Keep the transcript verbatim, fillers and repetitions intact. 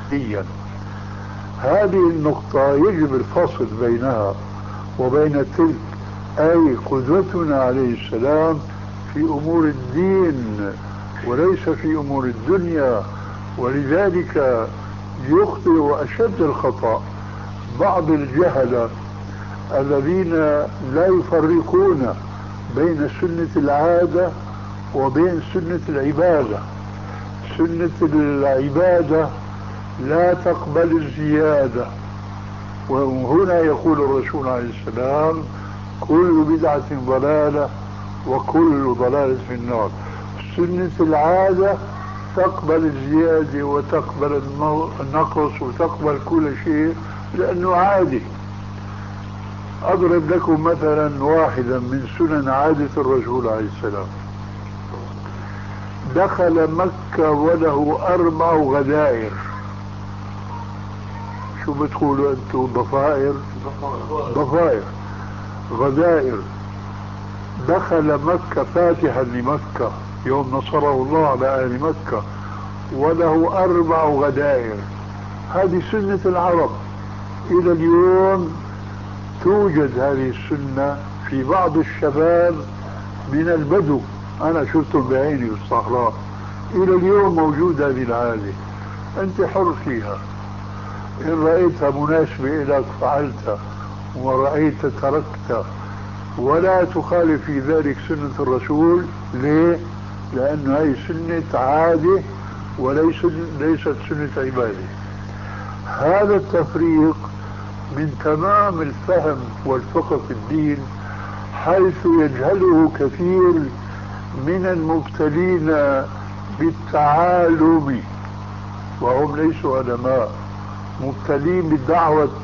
ديا. هذه النقطة يجب الفصل بينها وبين تلك، أي قدوتنا عليه السلام في أمور الدين وليس في أمور الدنيا. ولذلك يخطئ أشد الخطأ بعض الجهلة الذين لا يفرقون بين سنة العادة وبين سنة العبادة. سنة العبادة لا تقبل الزيادة، وهنا يقول الرسول عليه السلام: كل بدعة ضلالة وكل ضلالة في النار. سنة العادة تقبل الزيادة وتقبل النقص وتقبل كل شيء لأنه عادي. أضرب لكم مثلا واحدا من سنن عادة الرسول عليه السلام. دخل مكة وله أربع غدائر. شو بتقولوا أنتم؟ ضفائر؟ ضفائر، غدائر. دخل مكة فاتحا لمكة يوم نصره الله على أهل مكة وله أربع غدائر. هذه سنة العرب. إلى اليوم توجد هذه السنة في بعض الشباب من البدو، أنا شفتهم بعيني بالصحراء. إلى اليوم موجودة هذه العادة، أنت حر فيها. إن رأيتها مناسبة لك فعلتها، ورأيت تركتها، ولا تخالف في ذلك سنة الرسول. ليه؟ لأن هي سنة عادة وليست ليست سنة عبادة. هذا التفريق من تمام الفهم والفقه في الدين، حيث يجهله كثير من المبتلين بالتعالم وهم ليسوا علماء، مبتلين بالدعوة